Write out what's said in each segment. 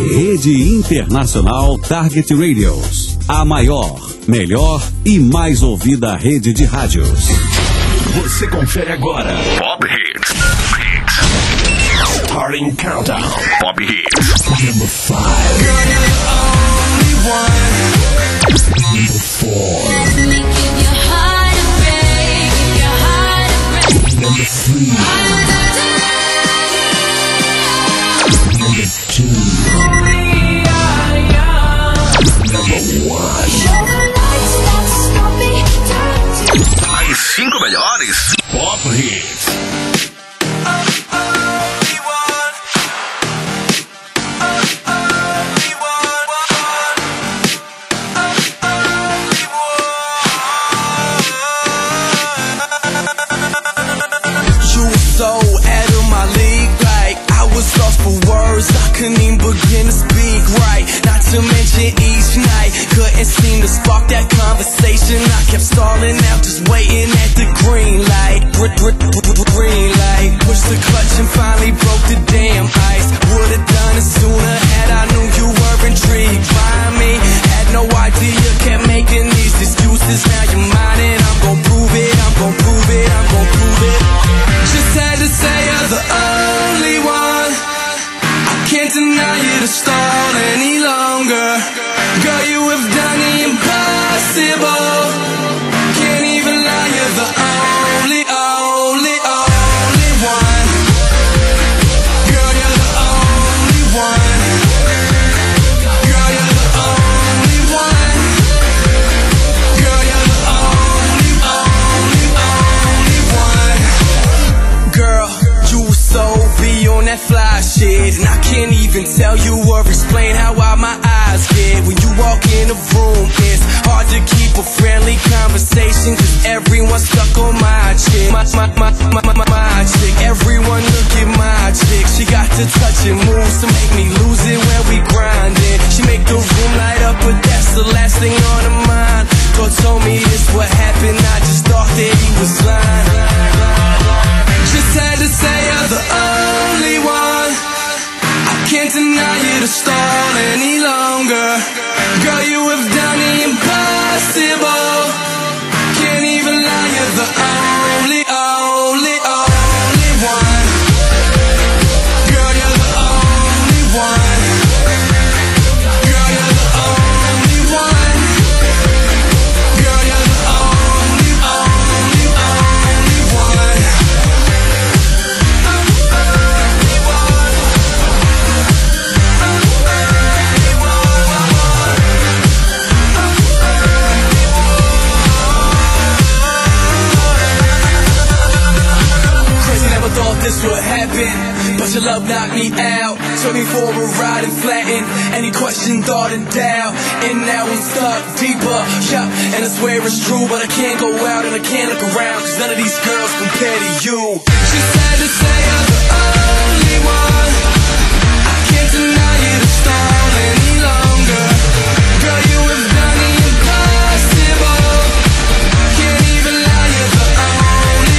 Rede Internacional Target Radios. A maior, melhor e mais ouvida rede de rádios. Você confere agora. Pop Hits. Starting Countdown. Pop Hits. Number 5. Girl, you're the only one. Number 4. Let me give your heart a break. Give your heart a break. Number 3. Number 2. Number 1. As 5 melhores Pop Hits. Couldn't even begin to speak right. Not to mention each night couldn't seem to spark that conversation. I kept stalling out, just waiting at the green light. Green light. Pushed the clutch and finally broke the damn ice. Would've done it sooner had I knew you were intrigued by me. Had no idea, kept making these excuses. Now you're mine and I'm gon' prove it. I'm gon' prove it. I'm gon' prove it. Just had to say you're the only one. Can't deny you to stall any longer. Girl, you have done the impossible. Can't even lie, you're the only one. Girl, you're the only one. Girl, you're the only one. Girl, you're the only one. Girl, you were so be on that fly shit, and I can't even tell you or explain how wide my eyes get when you walk in the room. It's hard to keep a friendly conversation, cause everyone's stuck on my chick. My chick. Everyone look at my chick. She got the touch and moves to make me lose it when we grindin'. She make the room light up, but that's the last thing on her mind. God told me this what happened, I just thought that he was lying. Just had to say you're the only one. I can't deny you to stall any longer. Girl, you have done the impossible. Can't even lie, you're the only one. Girl, you're the only one. Girl, you're the only one. Girl, you're the only one. Thought this would happen, but your love knocked me out. Took me for a ride and flattened any question, thought, and doubt. And now I'm stuck deeper, yeah. And I swear it's true, but I can't go out and I can't look around, cause none of these girls compare to you. She said to say I'm the only one. I can't deny you to stall any longer. Girl, you have done the impossible. Can't even lie, you're the only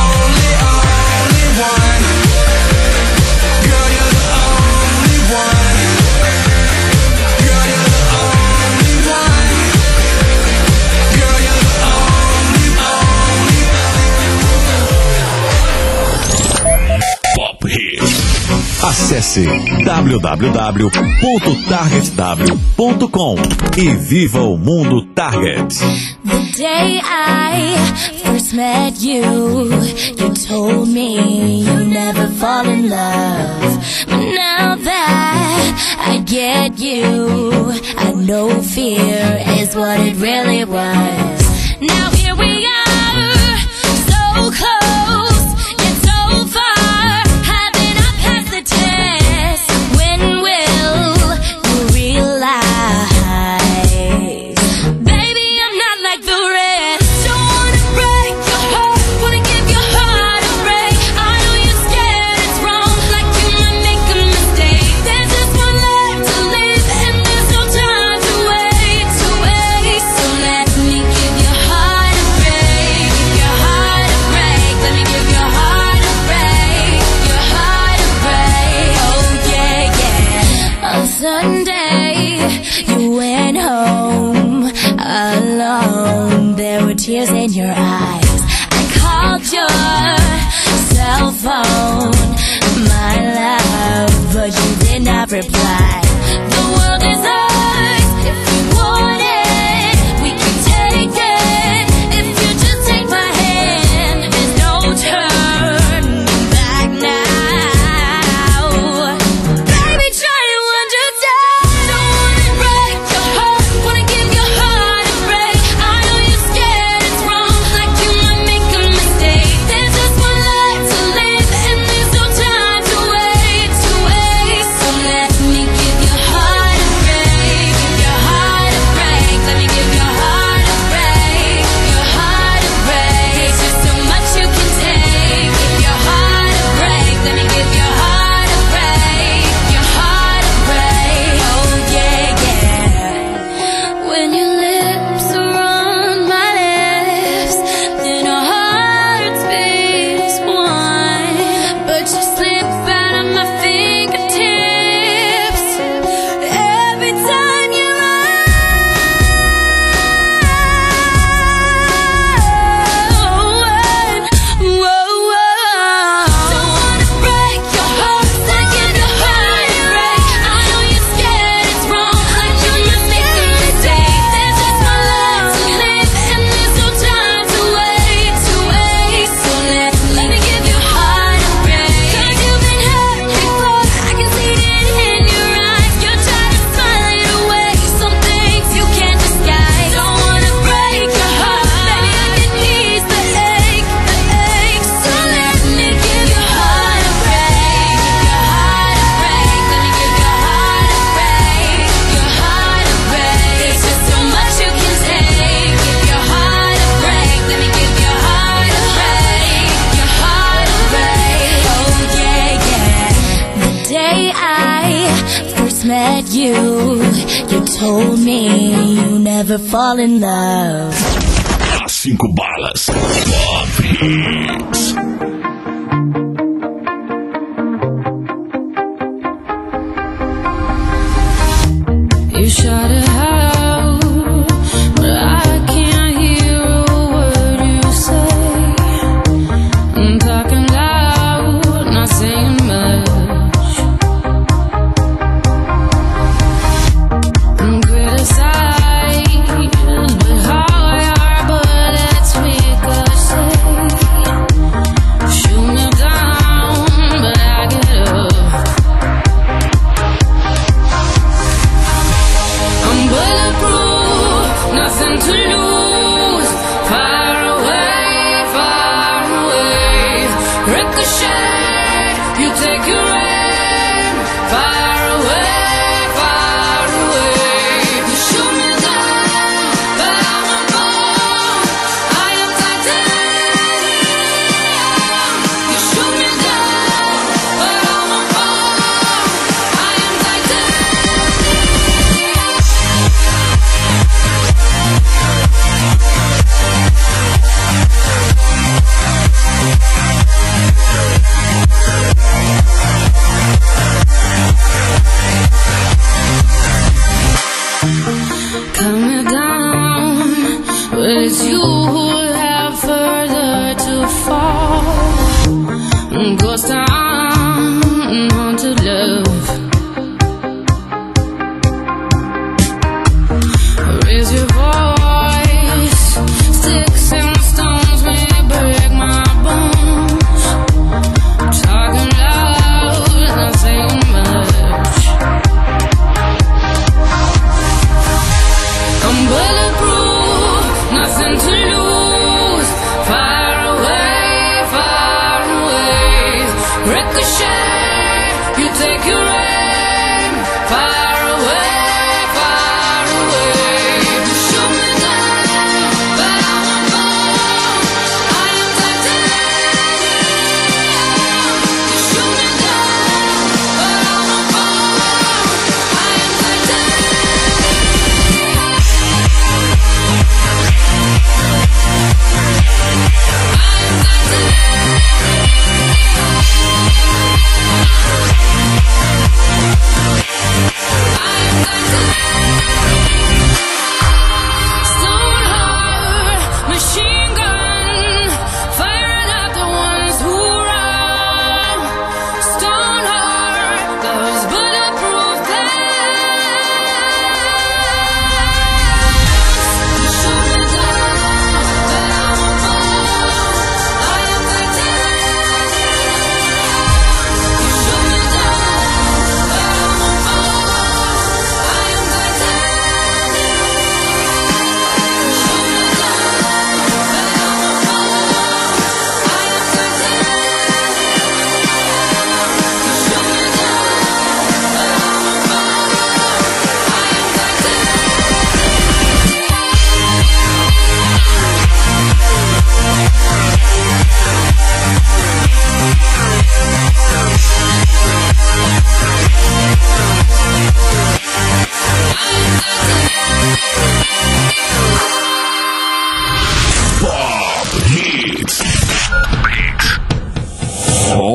one. Girl, you're the only one. Girl, you're the only one. Girl, you're the only Pop Hits. Acesse www.targetw.com e viva o mundo Target. The day I first met you, you told me you never fall in love. But now that I get you, I know fear is what it really was. Now here we are, so close, yet so far. Have not passed the test. When will you realize, baby, I'm not like the rest. Don't wanna break your heart, wanna give your heart a break. I know you're scared it's wrong, like you might make a mistake. There's just one life to live, and there's no time to wait. So let me give your heart a phone, my love, but you did not reply. The world is ours if you want it. We can take it if you just take my hand. There's no turning back now. Baby, try to understand. Don't wanna break your heart, wanna give your heart a break. I know you're scared it's wrong, like you might make a mistake. There's just one life to live, and there's no time to wait, to waste. So let me give your heart a break, give your heart a break. Let me give your heart a break, your heart a break. There's just so much you can take. Give your heart a break. Let me give your heart a break, your heart a break. Oh yeah, yeah. When your lips are on my lips, then our hearts beat as one. But you slip out of my fingertips every time you run. Don't wanna break your heart, so give your heart a break. I know you're scared it's wrong, like you must make a mistake. There's just one life to live, and there's no time to wait, to waste. So let me give your heart a break. 'Cause you've been hurt before, I can see it in your eyes. You're trying to smile it away, some things you can't disguise. Don't wanna break your heart, baby, I can ease the ache, the ache. So let me give your heart a break, your heart a break. Let me give your heart a break, your heart a break. There's just so much you can take. Give your heart a break. Let me give your heart a break, your heart a break. Oh yeah, yeah. The day I first met you, you told me you never fall in love. As 5 balas. Top Hits. You shout it out, but I can't hear a word you say. I'm talking loud, not saying much. I'm criticized, but how your bullets ricochet. Shoot me down, but I get up. I'm bulletproof, nothing to lose. Far away, far away. Ricochet, you take your aim. Far away, far away. You shoot me down, but I won't fall. I am titanium. You shoot me down, but I won't fall. I am titanium. Cut me down, but it's you who have further to fall. Ghost town, haunted love. Raise your voice, sticks and stones may break my bones. Talking loud, not saying much. I'm bulletproof, nothing to lose. Far away, far away. Ricochet, you take your aim. Far away, far away. You shoot me down, but I won't fall. I am titanium. You shoot me down, but I won't fall. I am titanium.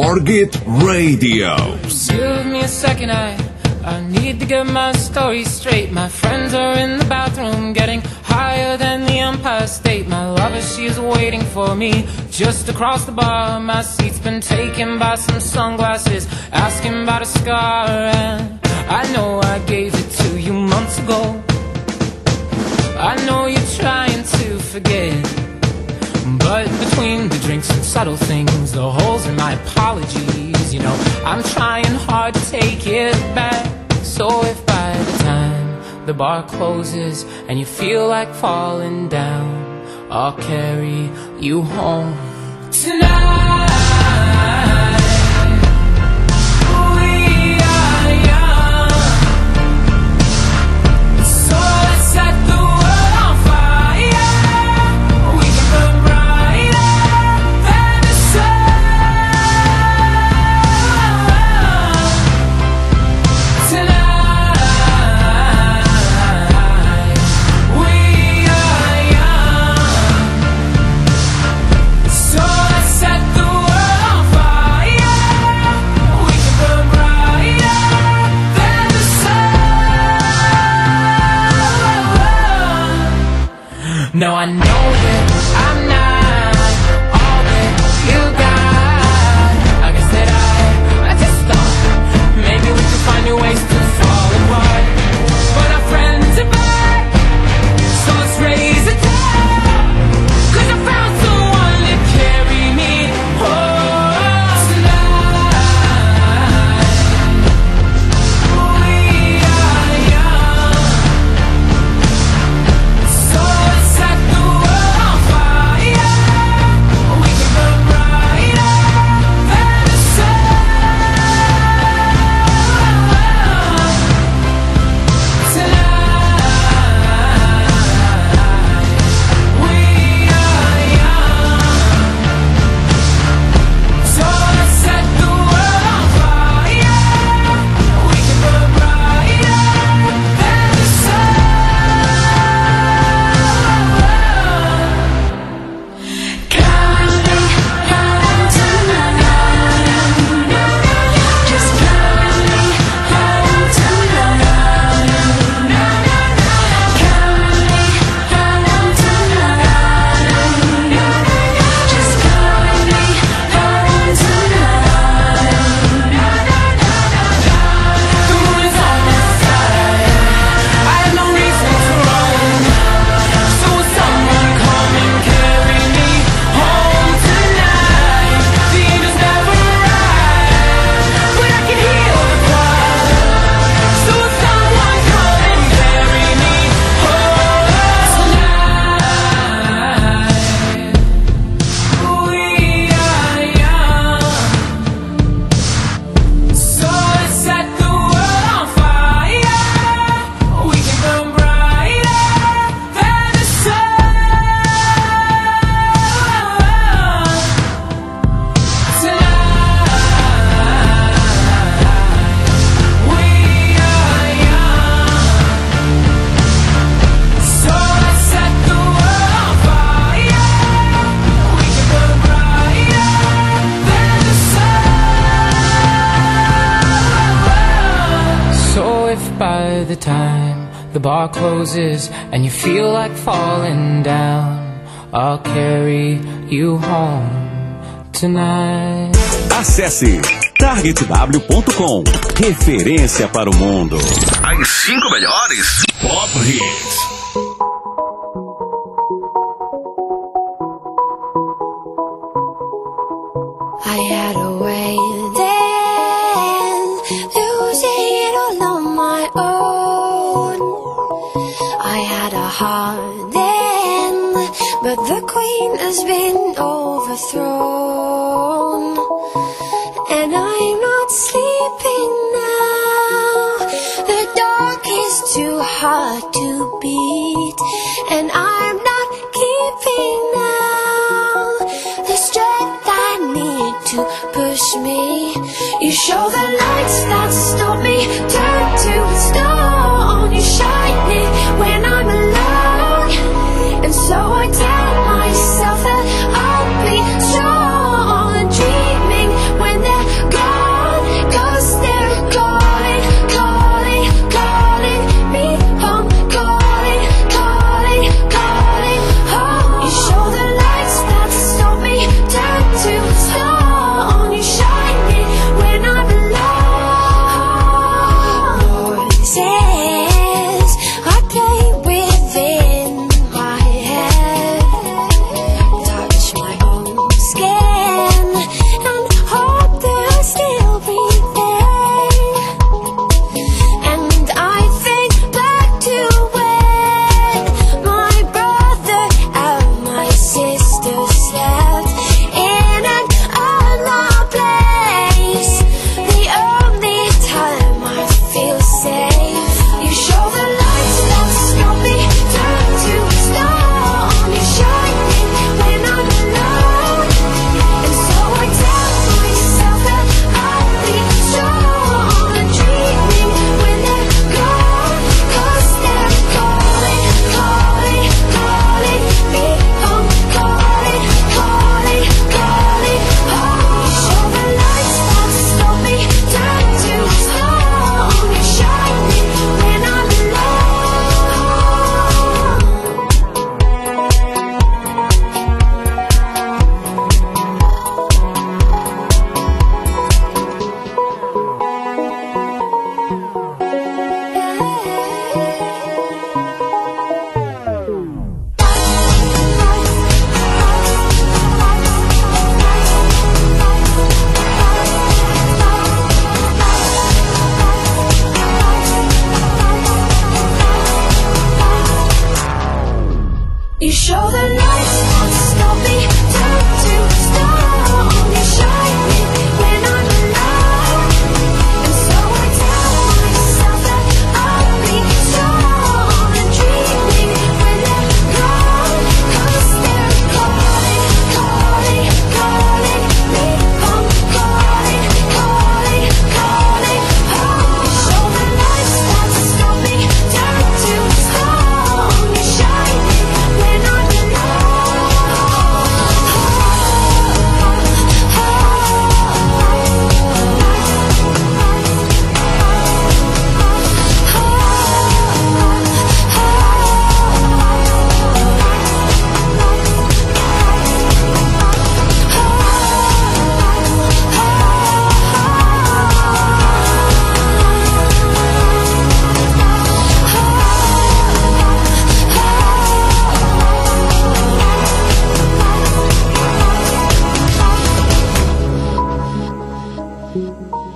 Target Radio. Give me a second, I need to get my story straight. My friends are in the bathroom getting higher than the Empire State. My lover, she's waiting for me just across the bar. My seat's been taken by some sunglasses, asking about a scar. And I know I gave it to you months ago. I know you're trying to forget, but between the drinks and subtle things, the holes in my apologies, you know, I'm trying hard to take it back. So if by the time the bar closes and you feel like falling down, I'll carry you home tonight. We are young, so let's set the world on fire. We can burn brighter than the sun tonight. We are young, so let's set the world on fire. We can burn brighter than the sun. Now I know that I'm not all that you got. I guess that I just thought maybe we could find new ways to fall apart. But our friends are back, so let's raise a toast. 'Cause I found someone to carry me home tonight. We are young, so let's set the world on fire. We can burn brighter than the sun tonight. We are young, so let's set the world on fire. We can burn brighter than the sun. Counting home tonight. Just counting home tonight. Counting home tonight. Just counting home tonight. The moon is on my side. I have no reason to run. So will someone come and carry me home tonight? The angels never arrive, but I can heal the choir. So will someone come and carry me home tonight? We are young, so let's set the world on fire. We can burn brighter than the sun tonight. We are young, so let's set the world on fire. We can burn brighter than the sun. So if by the time the bar closes and you feel like falling down, I'll carry you home tonight. Acesse targetw.com. Referência para o mundo. As 5 melhores Pop Hits. I had a way then, losing it all on my own. I had a heart then, but the queen has been overthrown. And I'm not sleeping now, the dark is too hard to beat. And I'm not keeping now the strength I need to push me. You show the lights that stop me, turn to stone. You shine it when I'm alone, and so I tell myself that I'll be strong. Dreaming when there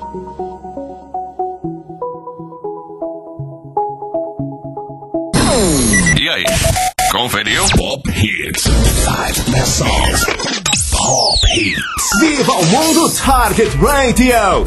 E aí, conferiu? Pop Hits. 5 best songs. Pop Hits. Viva o mundo Target Radio!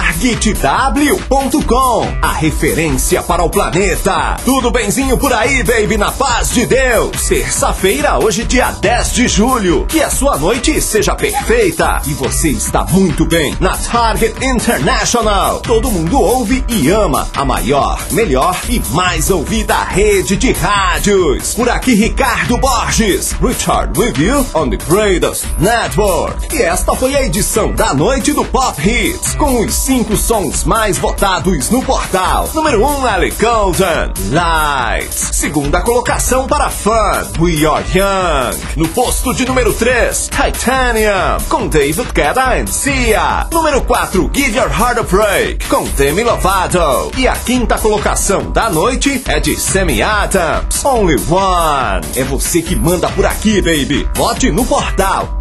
TargetW.com, a referência para o planeta. Tudo benzinho por aí, baby, na paz de Deus. Terça-feira, hoje dia 10 de julho. Que a sua noite seja perfeita. E você está muito bem na Target International. Todo mundo ouve e ama a maior, melhor e mais ouvida rede de rádios. Por aqui, Ricardo Borges. Richard with you on the greatest network. E esta foi a edição da noite do Pop Hits, com os 5 sons mais votados no portal. Número 1, Ellie Goulding, Lights. Segunda colocação para Fun, We Are Young. No posto de número 3, Titanium, com David Guetta e Sia. Número 4, Give Your Heart a Break, com Demi Lovato. E a quinta colocação da noite é de Sammy Adams, Only One. É você que manda por aqui, baby. Vote no portal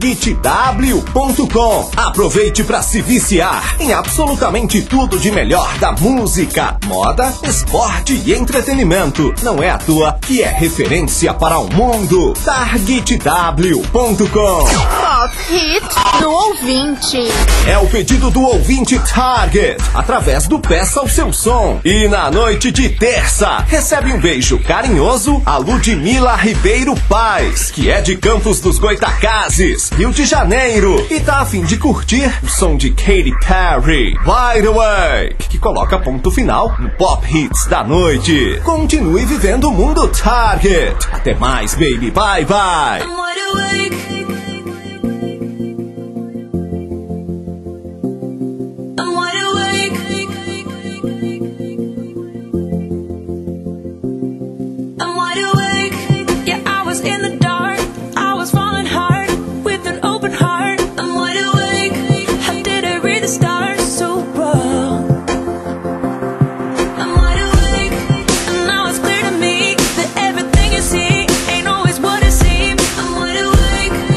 TargetW.com. Aproveite para se viciar em absolutamente tudo de melhor da música, moda, esporte e entretenimento. Não é à toa que é referência para o mundo. TargetW.com. Pop Hits do ouvinte. É o pedido do ouvinte Target, através do Peça o Seu Som. E na noite de terça, recebe um beijo carinhoso a Ludmila Ribeiro Paz, que é de Campos dos Goitacazes, Rio de Janeiro, e tá a fim de curtir o som de Katy Perry, Wide Awake, que coloca ponto final no Pop Hits da noite. Continue vivendo o mundo Target. Até mais, baby. Bye, bye. Everything you see ain't always what it seems. I'm wide awake.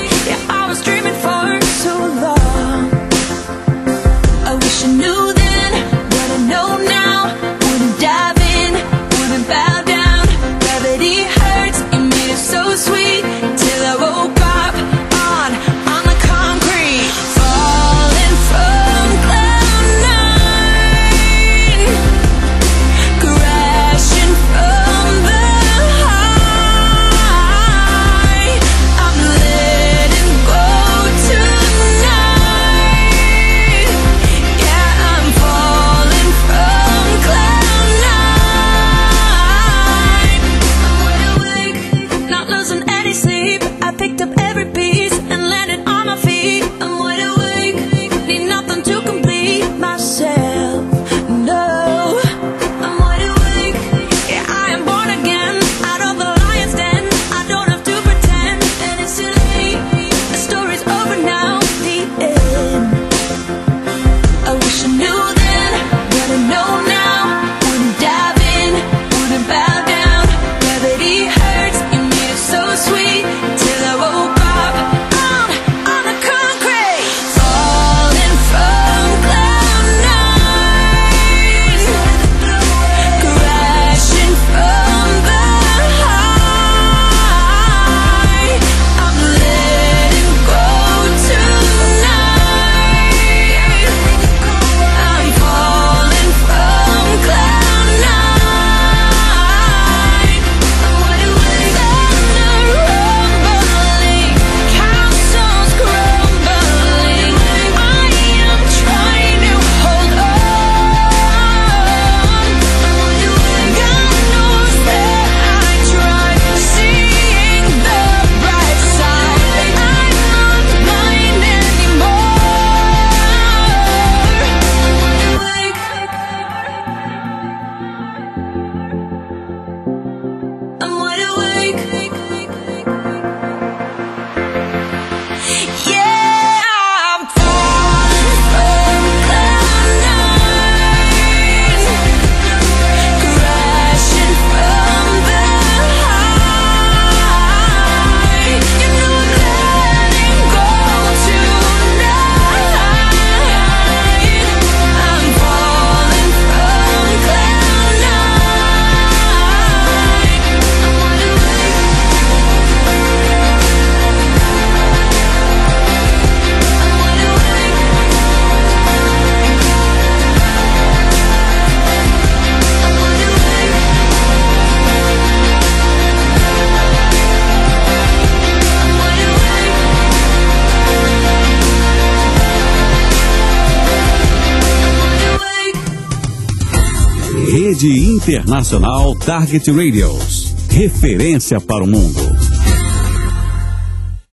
Rede Internacional Target Radios. Referência para o mundo.